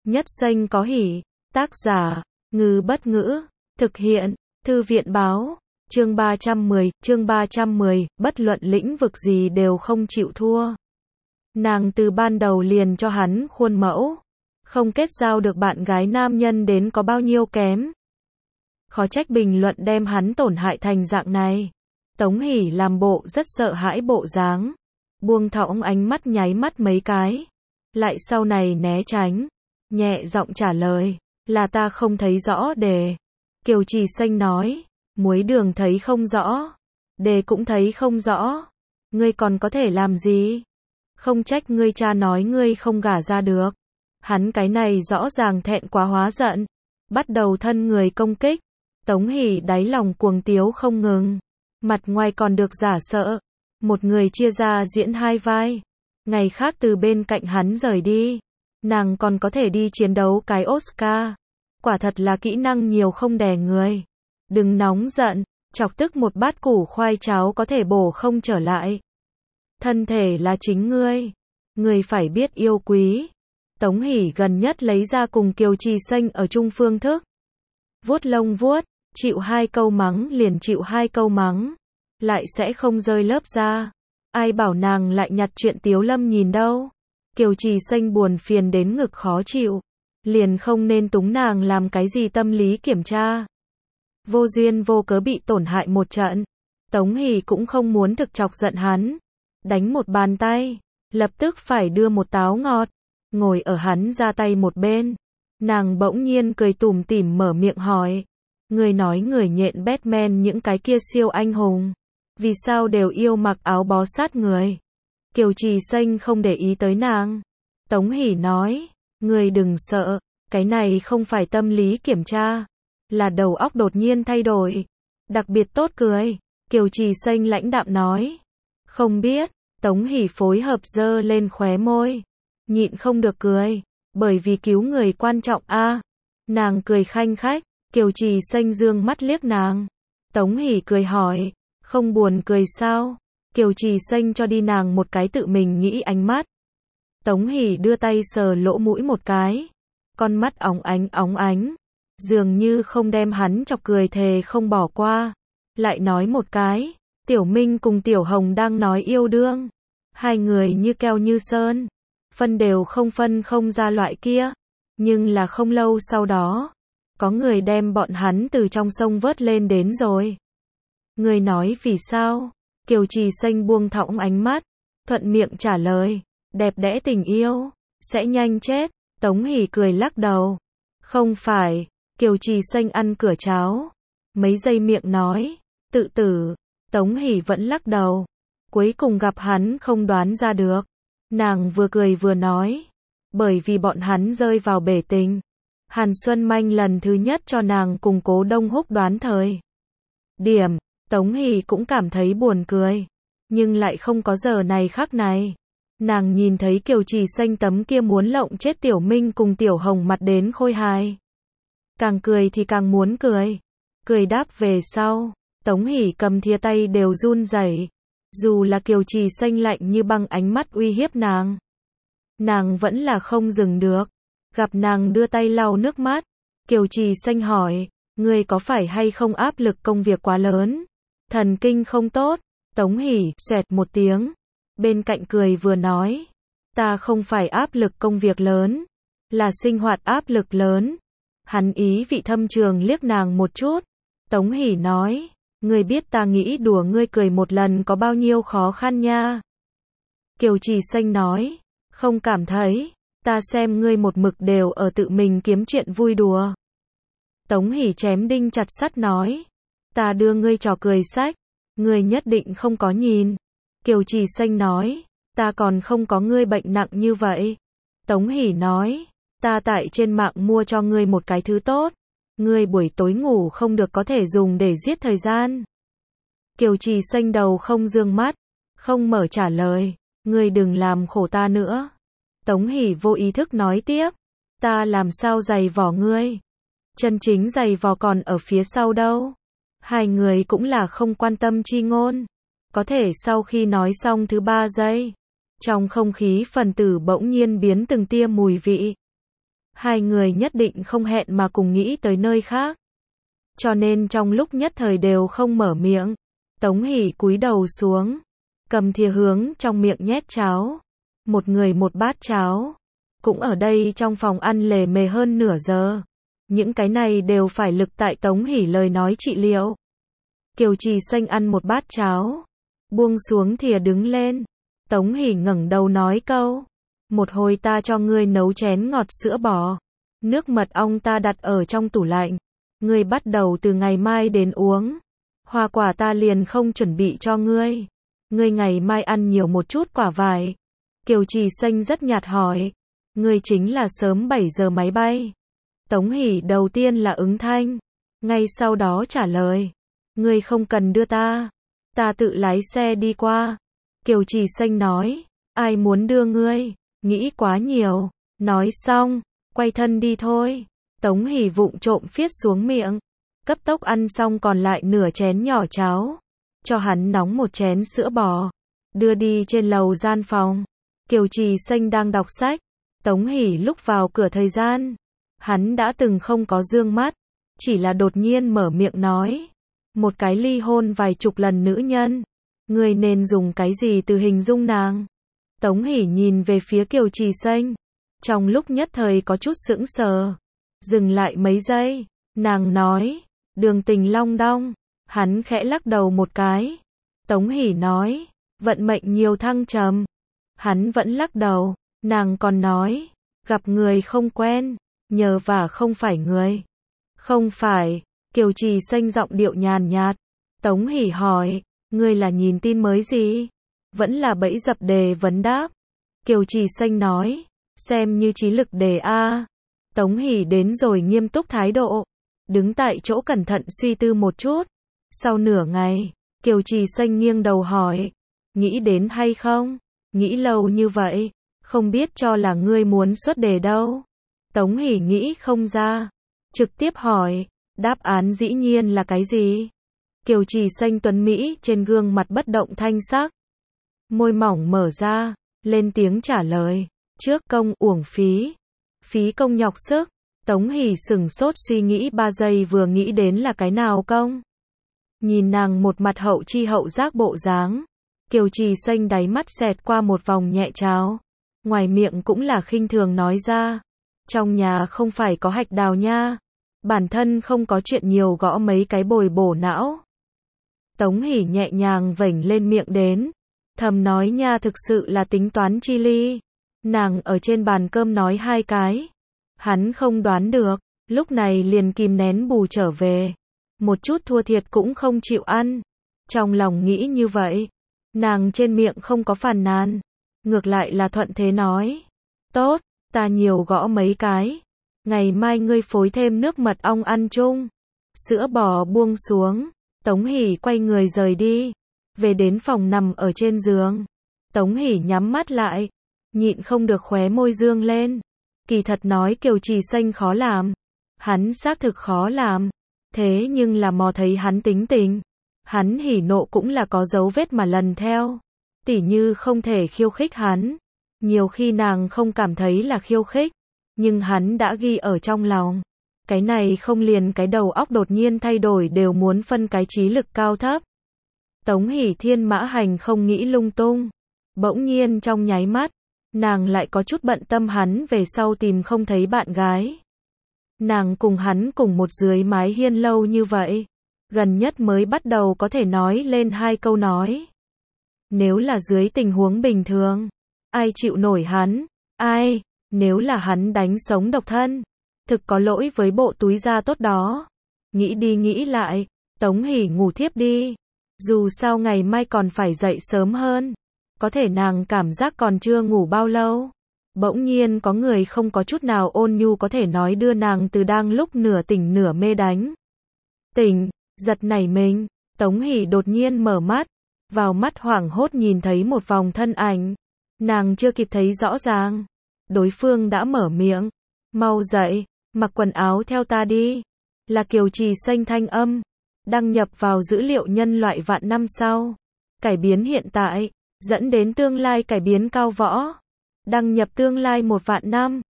Nhất xanh có hỉ. Tác giả, Ngư Bất Ngữ. Thực hiện, Thư viện Báo. Chương 310, bất luận lĩnh vực gì đều không chịu thua. Nàng từ ban đầu liền cho hắn khuôn mẫu. Không kết giao được bạn gái nam nhân đến có bao nhiêu kém. Khó trách bình luận đem hắn tổn hại thành dạng này. Tống Hỷ làm bộ rất sợ hãi bộ dáng. Buông thõng ánh mắt nháy mắt mấy cái. Lại sau này né tránh. Nhẹ giọng trả lời, là ta không thấy rõ đề. Kiều Trì Xanh nói, muối đường thấy không rõ. Đề cũng thấy không rõ. Ngươi còn có thể làm gì? Không trách ngươi cha nói ngươi không gả ra được. Hắn cái này rõ ràng thẹn quá hóa giận. Bắt đầu thân người công kích. Tống Hỷ đáy lòng cuồng tiếu không ngừng. Mặt ngoài còn được giả sợ. Một người chia ra diễn hai vai. Ngày khác từ bên cạnh hắn rời đi. Nàng còn có thể đi chiến đấu cái Oscar. Quả thật là kỹ năng nhiều không đè người. Đừng nóng giận. Chọc tức một bát củ khoai cháo có thể bổ không trở lại. Thân thể là chính ngươi. Ngươi phải biết yêu quý. Tống Hỷ gần nhất lấy ra cùng Kiều Trì Xanh ở chung phương thức. Vuốt lông vuốt. Chịu 2 câu mắng liền chịu 2 câu mắng. Lại sẽ không rơi lớp ra. Ai bảo nàng lại nhặt chuyện Tiếu Lâm nhìn đâu. Kiều Trì Xanh buồn phiền đến ngực khó chịu. Liền không nên túng nàng làm cái gì tâm lý kiểm tra. Vô duyên vô cớ bị tổn hại một trận. Tống Hỷ cũng không muốn thực chọc giận hắn. Đánh một bàn tay. Lập tức phải đưa một táo ngọt. Ngồi ở hắn ra tay một bên. Nàng bỗng nhiên cười tủm tỉm mở miệng hỏi. Người nói người nhện Batman những cái kia siêu anh hùng. Vì sao đều yêu mặc áo bó sát người? Kiều Trì Xanh không để ý tới nàng. Tống Hỷ nói. Người đừng sợ. Cái này không phải tâm lý kiểm tra. Là đầu óc đột nhiên thay đổi. Đặc biệt tốt cười. Kiều Trì Xanh lãnh đạm nói. Không biết. Tống Hỷ phối hợp giơ lên khóe môi. Nhịn không được cười. Bởi vì cứu người quan trọng a. Nàng cười khanh khách. Kiều Trì Xanh dương mắt liếc nàng. Tống Hỷ cười hỏi. Không buồn cười sao? Kiều Trì Xanh cho đi nàng một cái tự mình nghĩ ánh mắt. Tống Hỷ đưa tay sờ lỗ mũi một cái. Con mắt óng ánh. Dường như không đem hắn chọc cười thề không bỏ qua. Lại nói một cái. Tiểu Minh cùng Tiểu Hồng đang nói yêu đương. Hai người như keo như sơn. Phân đều không phân không ra loại kia. Nhưng là không lâu sau đó. Có người đem bọn hắn từ trong sông vớt lên đến rồi. Người nói vì sao? Kiều Trì Xanh buông thõng ánh mắt. Thuận miệng trả lời. Đẹp đẽ tình yêu. Sẽ nhanh chết. Tống Hỷ cười lắc đầu. Không phải. Kiều Trì Xanh ăn cửa cháo. Mấy giây miệng nói. Tự tử. Tống Hỷ vẫn lắc đầu. Cuối cùng gặp hắn không đoán ra được. Nàng vừa cười vừa nói. Bởi vì bọn hắn rơi vào bể tình. Hàn Xuân Manh lần thứ nhất cho nàng cùng Cố Đông Húc đoán thời điểm. Tống Hỷ cũng cảm thấy buồn cười. Nhưng lại không có giờ này khắc này. Nàng nhìn thấy Kiều Trì Xanh tấm kia muốn lộng chết Tiểu Minh cùng Tiểu Hồng mặt đến khôi hài. Càng cười thì càng muốn cười. Cười đáp về sau. Tống Hỷ cầm thìa tay đều run rẩy. Dù là Kiều Trì Xanh lạnh như băng ánh mắt uy hiếp nàng. Nàng vẫn là không dừng được. Gặp nàng đưa tay lau nước mắt. Kiều Trì Xanh hỏi. Ngươi có phải hay không áp lực công việc quá lớn? Thần kinh không tốt. Tống Hỷ xoẹt một tiếng. Bên cạnh cười vừa nói. Ta không phải áp lực công việc lớn. Là sinh hoạt áp lực lớn. Hắn ý vị thâm trường liếc nàng một chút. Tống Hỷ nói. Ngươi biết ta nghĩ đùa ngươi cười một lần có bao nhiêu khó khăn nha. Kiều Trì Xanh nói. Không cảm thấy. Ta xem ngươi một mực đều ở tự mình kiếm chuyện vui đùa. Tống Hỷ chém đinh chặt sắt nói. Ta đưa ngươi trò cười sách. Ngươi nhất định không có nhìn. Kiều Trì Xanh nói. Ta còn không có ngươi bệnh nặng như vậy. Tống Hỷ nói. Ta tại trên mạng mua cho ngươi một cái thứ tốt. Ngươi buổi tối ngủ không được có thể dùng để giết thời gian. Kiều Trì Xanh đầu không dương mắt. Không mở trả lời. Ngươi đừng làm khổ ta nữa. Tống Hỷ vô ý thức nói tiếp. Ta làm sao giày vò ngươi. Chân chính giày vò còn ở phía sau đâu. Hai người cũng là không quan tâm chi ngôn. Có thể sau khi nói xong thứ 3 giây. Trong không khí phần tử bỗng nhiên biến từng tia mùi vị. Hai người nhất định không hẹn mà cùng nghĩ tới nơi khác. Cho nên trong lúc nhất thời đều không mở miệng. Tống Hỷ cúi đầu xuống, cầm thìa hướng trong miệng nhét cháo. Một người một bát cháo. Cũng ở đây trong phòng ăn lề mề hơn nửa giờ. Những cái này đều phải lực tại Tống Hỷ lời nói trị liệu. Kiều Trì Xanh ăn một bát cháo, buông xuống thìa đứng lên. Tống Hỷ ngẩng đầu nói câu, một hồi ta cho ngươi nấu chén ngọt sữa bò. Nước mật ong ta đặt ở trong tủ lạnh. Ngươi bắt đầu từ ngày mai đến uống. Hoa quả ta liền không chuẩn bị cho ngươi. Ngươi ngày mai ăn nhiều một chút quả vải. Kiều Trì Xanh rất nhạt hỏi, ngươi chính là sớm 7 giờ máy bay. Tống Hỷ đầu tiên là ứng thanh, ngay sau đó trả lời, ngươi không cần đưa ta tự lái xe đi qua. Kiều Trì Xanh nói, ai muốn đưa ngươi, nghĩ quá nhiều. Nói xong, quay thân đi thôi. Tống Hỷ vụng trộm phiết xuống miệng, cấp tốc ăn xong còn lại nửa chén nhỏ cháo, cho hắn nóng một chén sữa bò, đưa đi trên lầu gian phòng. Kiều Trì Xanh đang đọc sách, Tống Hỷ lúc vào cửa thời gian, hắn đã từng không có dương mắt, chỉ là đột nhiên mở miệng nói, một cái ly hôn vài chục lần nữ nhân, ngươi nên dùng cái gì từ hình dung nàng? Tống Hỷ nhìn về phía Kiều Trì Xanh, trong lúc nhất thời có chút sững sờ, dừng lại mấy giây, nàng nói, đường tình long đong. Hắn khẽ lắc đầu một cái. Tống Hỷ nói, vận mệnh nhiều thăng trầm. Hắn vẫn lắc đầu, nàng còn nói, gặp người không quen, nhờ vả không phải người. Không phải. Kiều Trì Xanh giọng điệu nhàn nhạt. Tống Hỷ hỏi, ngươi là nhìn tin mới gì? Vẫn là bẫy dập đề vấn đáp. Kiều Trì Xanh nói, xem như trí lực đề a. Tống Hỷ đến rồi nghiêm túc thái độ, đứng tại chỗ cẩn thận suy tư một chút. Sau nửa ngày, Kiều Trì Xanh nghiêng đầu hỏi, nghĩ đến hay không? Nghĩ lâu như vậy, không biết cho là ngươi muốn xuất đề đâu. Tống Hỷ nghĩ không ra, trực tiếp hỏi, đáp án dĩ nhiên là cái gì? Kiều Trì Xanh tuấn mỹ trên gương mặt bất động thanh sắc, môi mỏng mở ra, lên tiếng trả lời, trước công uổng phí, phí công nhọc sức. Tống Hỷ sửng sốt suy nghĩ 3 giây vừa nghĩ đến là cái nào công. Nhìn nàng một mặt hậu chi hậu giác bộ dáng, Kiều Trì Xanh đáy mắt xẹt qua một vòng nhẹ trào, ngoài miệng cũng là khinh thường nói ra, trong nhà không phải có hạch đào nha, bản thân không có chuyện nhiều gõ mấy cái bồi bổ não. Tống Hỷ nhẹ nhàng vểnh lên miệng đến, thầm nói nha, thực sự là tính toán chi ly. Nàng ở trên bàn cơm nói 2 cái, hắn không đoán được, lúc này liền kìm nén bù trở về, một chút thua thiệt cũng không chịu ăn. Trong lòng nghĩ như vậy, nàng trên miệng không có phàn nàn, ngược lại là thuận thế nói, tốt, ta nhiều gõ mấy cái, ngày mai ngươi phối thêm nước mật ong ăn chung. Sữa bò buông xuống, Tống Hỷ quay người rời đi, về đến phòng nằm ở trên giường. Tống Hỷ nhắm mắt lại, nhịn không được khóe môi dương lên. Kỳ thật nói Kiều Trì Xanh khó làm, hắn xác thực khó làm, thế nhưng là mò thấy hắn tính tình, hắn hỉ nộ cũng là có dấu vết mà lần theo. Tỉ như không thể khiêu khích hắn, nhiều khi nàng không cảm thấy là khiêu khích, nhưng hắn đã ghi ở trong lòng. Cái này không liền cái đầu óc đột nhiên thay đổi đều muốn phân cái trí lực cao thấp. Tống Hỷ thiên mã hành không nghĩ lung tung, bỗng nhiên trong nháy mắt, nàng lại có chút bận tâm hắn về sau tìm không thấy bạn gái. Nàng cùng hắn cùng một dưới mái hiên lâu như vậy, gần nhất mới bắt đầu có thể nói lên 2 câu nói. Nếu là dưới tình huống bình thường, ai chịu nổi hắn? Ai? Nếu là hắn đánh sống độc thân, thực có lỗi với bộ túi da tốt đó. Nghĩ đi nghĩ lại, Tống Hỷ ngủ thiếp đi. Dù sao ngày mai còn phải dậy sớm hơn. Có thể nàng cảm giác còn chưa ngủ bao lâu, bỗng nhiên có người không có chút nào ôn nhu có thể nói đưa nàng từ đang lúc nửa tỉnh nửa mê đánh tỉnh, giật nảy mình. Tống Hỷ đột nhiên mở mắt, vào mắt hoảng hốt nhìn thấy một vòng thân ảnh, nàng chưa kịp thấy rõ ràng, đối phương đã mở miệng, mau dậy, mặc quần áo theo ta đi. Là Kiều Trì Xanh thanh âm, đăng nhập vào dữ liệu nhân loại vạn năm sau, cải biến hiện tại, dẫn đến tương lai cải biến cao võ. Đăng nhập tương lai 1 vạn năm.